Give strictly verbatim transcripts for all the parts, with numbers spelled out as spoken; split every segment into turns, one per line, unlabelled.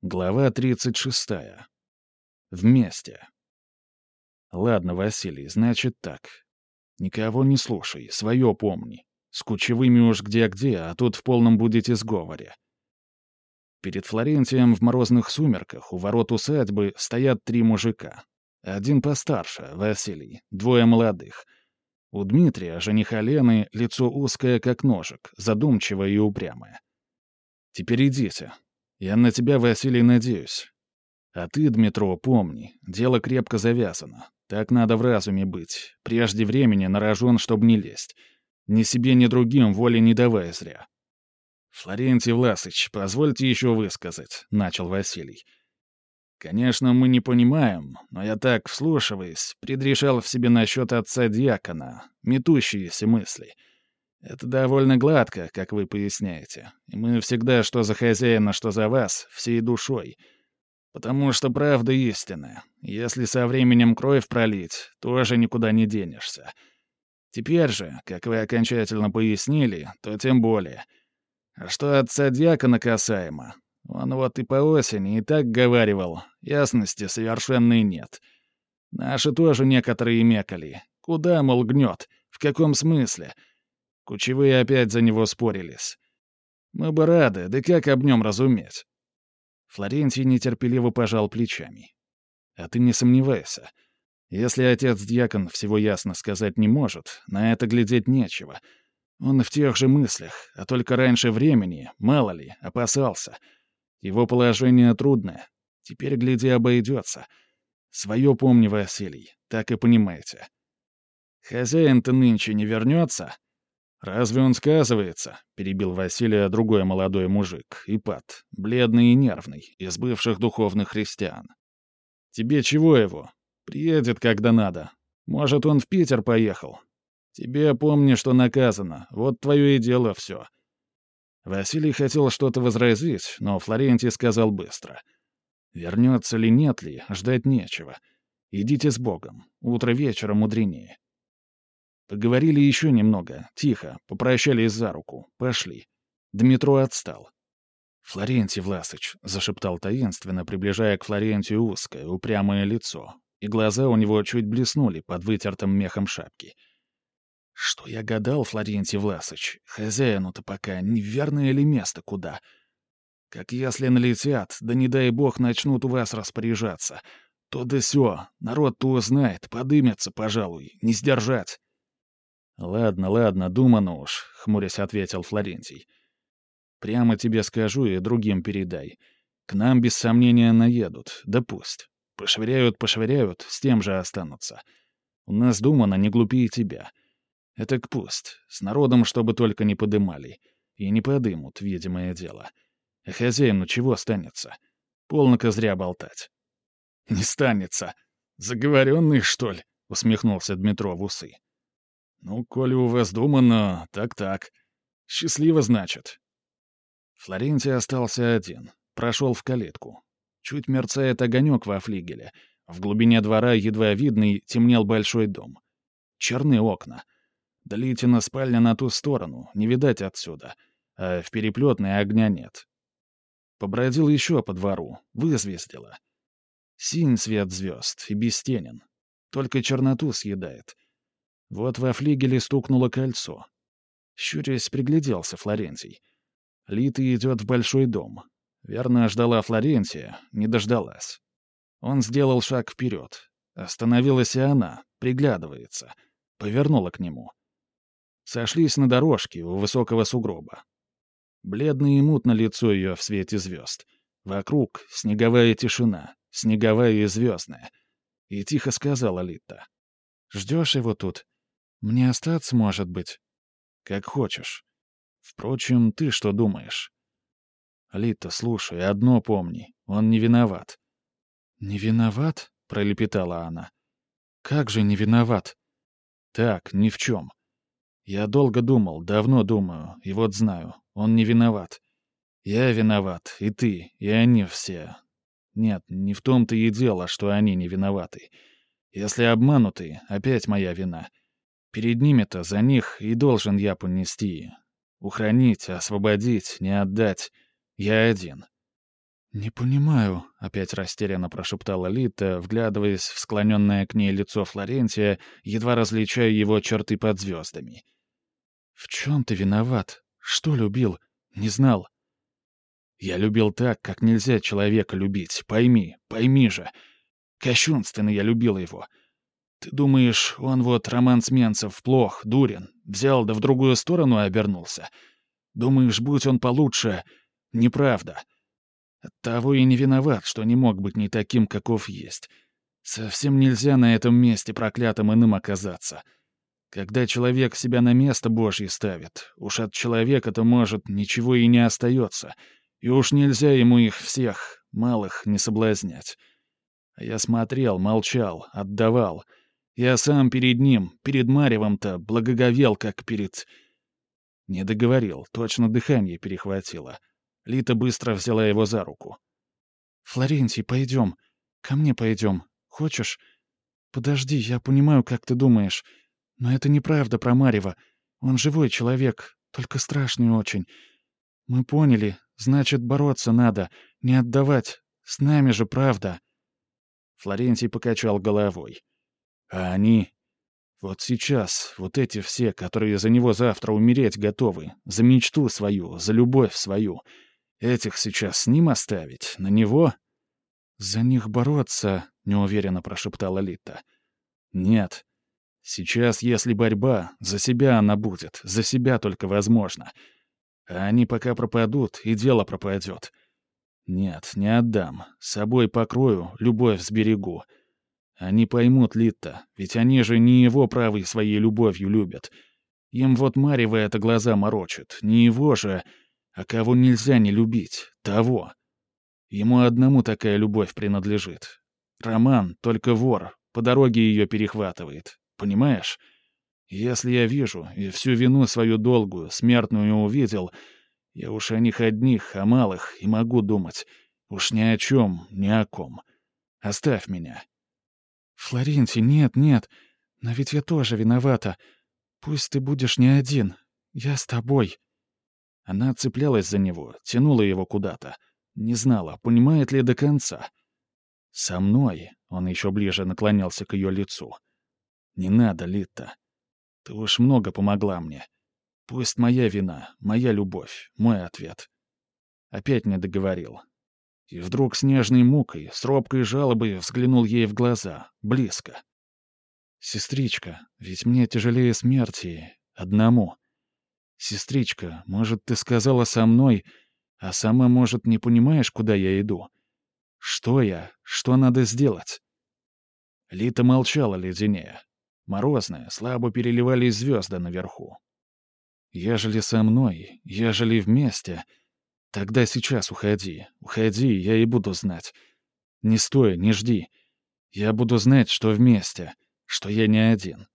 Глава тридцать шестая. Вместе. Ладно, Василий, значит так. Никого не слушай, свое помни. С кучевыми уж где-где, а тут в полном будете сговоре. Перед Флорентием в морозных сумерках у ворот усадьбы стоят три мужика. Один постарше, Василий, двое молодых. У Дмитрия, жениха Лены, лицо узкое, как ножик, задумчивое и упрямое. Теперь идите. Я на тебя, Василий, надеюсь. А ты, Дмитро, помни, дело крепко завязано. Так надо в разуме быть. Прежде времени на рожон, чтобы не лезть. Ни себе, ни другим воли не давая зря. «Флорентий Власыч, позвольте еще высказать», — начал Василий. «Конечно, мы не понимаем, но я так, вслушиваясь, предрешал в себе насчет отца-дьякона, метущиеся мысли. Это довольно гладко, как вы поясняете, и мы всегда, что за хозяина, что за вас, всей душой. Потому что правда истинная. Если со временем кровь пролить, тоже никуда не денешься. Теперь же, как вы окончательно пояснили, то тем более. А что отца-дьякона касаемо, он вот и по осени и так говаривал, ясности совершенной нет. Наши тоже некоторые мекали. Куда, мол, гнет? В каком смысле? Кучевые опять за него спорились. Мы бы рады, да как об нем разуметь?» Флорентий нетерпеливо пожал плечами. «А ты не сомневайся. Если отец-дьякон всего ясно сказать не может, на это глядеть нечего. Он в тех же мыслях, а только раньше времени, мало ли, опасался. Его положение трудное. Теперь, гляди, обойдется. Свое помни, Василий, так и понимаете. Хозяин-то нынче не вернется?» «Разве он сказывается?» — перебил Василия другой молодой мужик, Ипат, бледный и нервный, из бывших духовных христиан. «Тебе чего его? Приедет, когда надо. Может, он в Питер поехал? Тебе помни, что наказано. Вот твое и дело все». Василий хотел что-то возразить, но Флорентий сказал быстро. «Вернется ли, нет ли, ждать нечего. Идите с Богом. Утро вечера мудренее». Поговорили еще немного, тихо, попрощались за руку, пошли. Дмитро отстал. «Флорентий Власыч», — зашептал таинственно, приближая к Флорентию узкое, упрямое лицо, и глаза у него чуть блеснули под вытертым мехом шапки. «Что я гадал, Флорентий Власыч, хозяину-то пока неверное ли место куда? Как если налетят, да не дай бог начнут у вас распоряжаться, то да сё, народ-то узнает, подымется, пожалуй, не сдержать». «Ладно, ладно, думано уж», — хмурясь ответил Флорентий. «Прямо тебе скажу и другим передай. К нам без сомнения наедут, да пусть. Пошвыряют, пошвыряют, с тем же останутся. У нас думано не глупее тебя. Это к пусть, с народом, чтобы только не подымали. И не подымут, видимое дело. А хозяину чего станется? Полно-ка зря болтать». «Не станется. Заговоренный, что ли?» — усмехнулся Дмитро в усы. «Ну, коли у вас думано, так-так. Счастливо, значит». Флорентий остался один. Прошел в калитку. Чуть мерцает огонек во флигеле. В глубине двора, едва видный, темнел большой дом. Черны окна. Долитина спальня на ту сторону, не видать отсюда. А в переплетной огня нет. Побродил еще по двору, вызвездило. Синь свет звезд и бестенен. Только черноту съедает. Вот во флигеле стукнуло кольцо. Щурясь, пригляделся Флорентий. Лита идет в большой дом. Верно, ждала Флорентия, не дождалась. Он сделал шаг вперед. Остановилась и она, приглядывается. Повернула к нему. Сошлись на дорожке у высокого сугроба. Бледное и мутно лицо ее в свете звезд. Вокруг снеговая тишина, снеговая и звездная. И тихо сказала Лита. «Ждешь его тут? Мне остаться, может быть?» «Как хочешь. Впрочем, ты что думаешь?» «Лита, слушай, одно помни. Он не виноват». «Не виноват?» — пролепетала она. «Как же не виноват?» «Так, ни в чем. Я долго думал, давно думаю, и вот знаю, он не виноват. Я виноват, и ты, и они все. Нет, не в том-то и дело, что они не виноваты. Если обмануты, опять моя вина. Перед ними-то за них и должен я понести. Ухранить, освободить, не отдать. Я один». «Не понимаю», — опять растерянно прошептала Лита, вглядываясь в склоненное к ней лицо Флорентия, едва различая его черты под звездами. «В чем ты виноват? Что любил? Не знал». «Я любил так, как нельзя человека любить. Пойми, пойми же. Кощунственно я любил его. Ты думаешь, он вот, Роман Сменцев, плох, дурен, взял да в другую сторону обернулся? Думаешь, будь он получше? Неправда. Оттого и не виноват, что не мог быть не таким, каков есть. Совсем нельзя на этом месте проклятым иным оказаться. Когда человек себя на место Божье ставит, уж от человека-то, может, ничего и не остается, и уж нельзя ему их всех, малых, не соблазнять. А я смотрел, молчал, отдавал. Я сам перед ним, перед Марьевым-то, благоговел, как перед... Не договорил, точно дыхание перехватило. Лита быстро взяла его за руку. «Флорентий, пойдем. Ко мне пойдем. Хочешь? Подожди, я понимаю, как ты думаешь. Но это неправда про Марьева. Он живой человек, только страшный очень. Мы поняли, значит, бороться надо, не отдавать. С нами же правда». Флорентий покачал головой. «А они? Вот сейчас, вот эти все, которые за него завтра умереть готовы, за мечту свою, за любовь свою, этих сейчас с ним оставить, на него?» «За них бороться», — неуверенно прошептала Лита. «Нет. Сейчас, если борьба, за себя она будет, за себя только возможно. А они пока пропадут, и дело пропадет. Нет, не отдам. С собой покрою, любовь сберегу. Они поймут Литта, ведь они же не его правой своей любовью любят. Им вот Марьева это глаза морочит, не его же, а кого нельзя не любить, того. Ему одному такая любовь принадлежит. Роман — только вор, по дороге ее перехватывает. Понимаешь? Если я вижу и всю вину свою долгую, смертную увидел, я уж о них одних, о малых, и могу думать. Уж ни о чем, ни о ком. Оставь меня». «Флорентий, нет, нет. Но ведь я тоже виновата. Пусть ты будешь не один. Я с тобой». Она цеплялась за него, тянула его куда-то. Не знала, понимает ли до конца. «Со мной», — он еще ближе наклонялся к ее лицу. «Не надо, Лита. Ты уж много помогла мне. Пусть моя вина, моя любовь, мой ответ». Опять не договорил. И вдруг с нежной мукой, с робкой жалобой взглянул ей в глаза, близко. «Сестричка, ведь мне тяжелее смерти, одному. Сестричка, может, ты сказала со мной, а сама, может, не понимаешь, куда я иду? Что я? Что надо сделать?» Лита молчала леденее. Морозные, слабо переливались звезды наверху. «Ежели со мной, ежели вместе, тогда сейчас уходи, уходи, я и буду знать. Не стой, не жди. Я буду знать, что вместе, что я не один».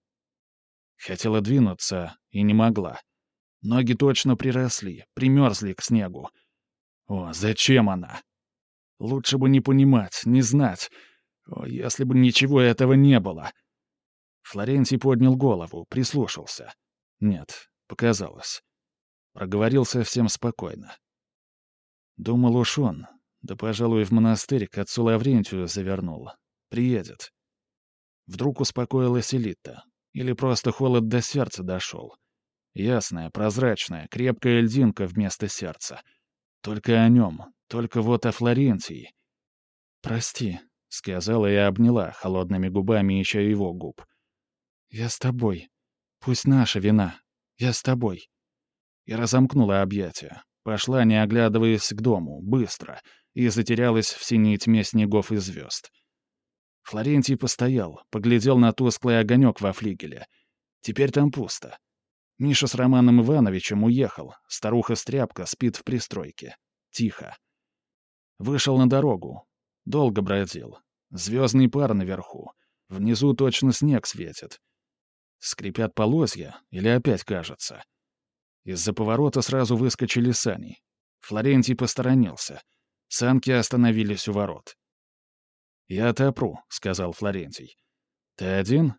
Хотела двинуться и не могла. Ноги точно приросли, примерзли к снегу. О, зачем она? Лучше бы не понимать, не знать. О, если бы ничего этого не было. Флорентий поднял голову, прислушался. Нет, показалось. Проговорил совсем спокойно. Думал уж он, да, пожалуй, в монастырь к отцу Лаврентию завернул. Приедет. Вдруг успокоилась Элита. Или просто холод до сердца дошел. Ясная, прозрачная, крепкая льдинка вместо сердца. Только о нем, только вот о Флорентии. «Прости», — сказала и обняла холодными губами ища его губ. «Я с тобой. Пусть наша вина. Я с тобой». И разомкнула объятия. Пошла, не оглядываясь, к дому, быстро, и затерялась в синей тьме снегов и звезд. Флорентий постоял, поглядел на тусклый огонек во флигеле. Теперь там пусто. Миша с Романом Ивановичем уехал, старуха-стряпка спит в пристройке. Тихо. Вышел на дорогу. Долго бродил. Звездный пар наверху. Внизу точно снег светит. Скрипят полозья, или опять кажется. Из-за поворота сразу выскочили сани. Флорентий посторонился. Санки остановились у ворот. «Я отопру», — сказал Флорентий. «Ты один?»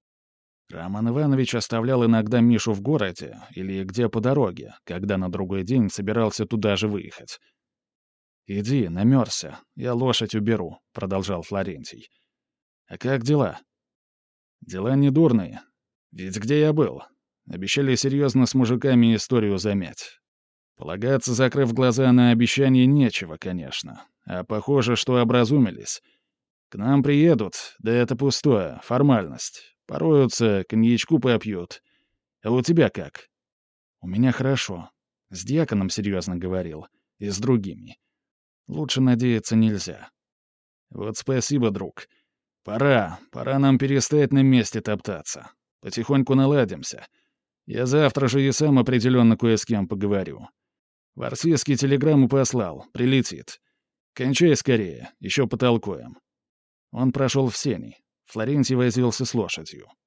Роман Иванович оставлял иногда Мишу в городе или где по дороге, когда на другой день собирался туда же выехать. «Иди, намерзся, я лошадь уберу», — продолжал Флорентий. «А как дела?» «Дела недурные. Ведь где я был? Обещали серьезно с мужиками историю замять. Полагаться, закрыв глаза на обещание, нечего, конечно. А похоже, что образумились. К нам приедут, да это пустое, формальность. Пороются, коньячку попьют. А у тебя как?» «У меня хорошо. С дьяконом серьезно говорил. И с другими. Лучше надеяться нельзя». «Вот спасибо, друг. Пора, пора нам перестать на месте топтаться. Потихоньку наладимся. Я завтра же и сам определенно кое с кем поговорю. Варсийский телеграмму послал, прилетит. Кончай скорее, еще потолкуем». Он прошел в сени. Флорентий возился с лошадью.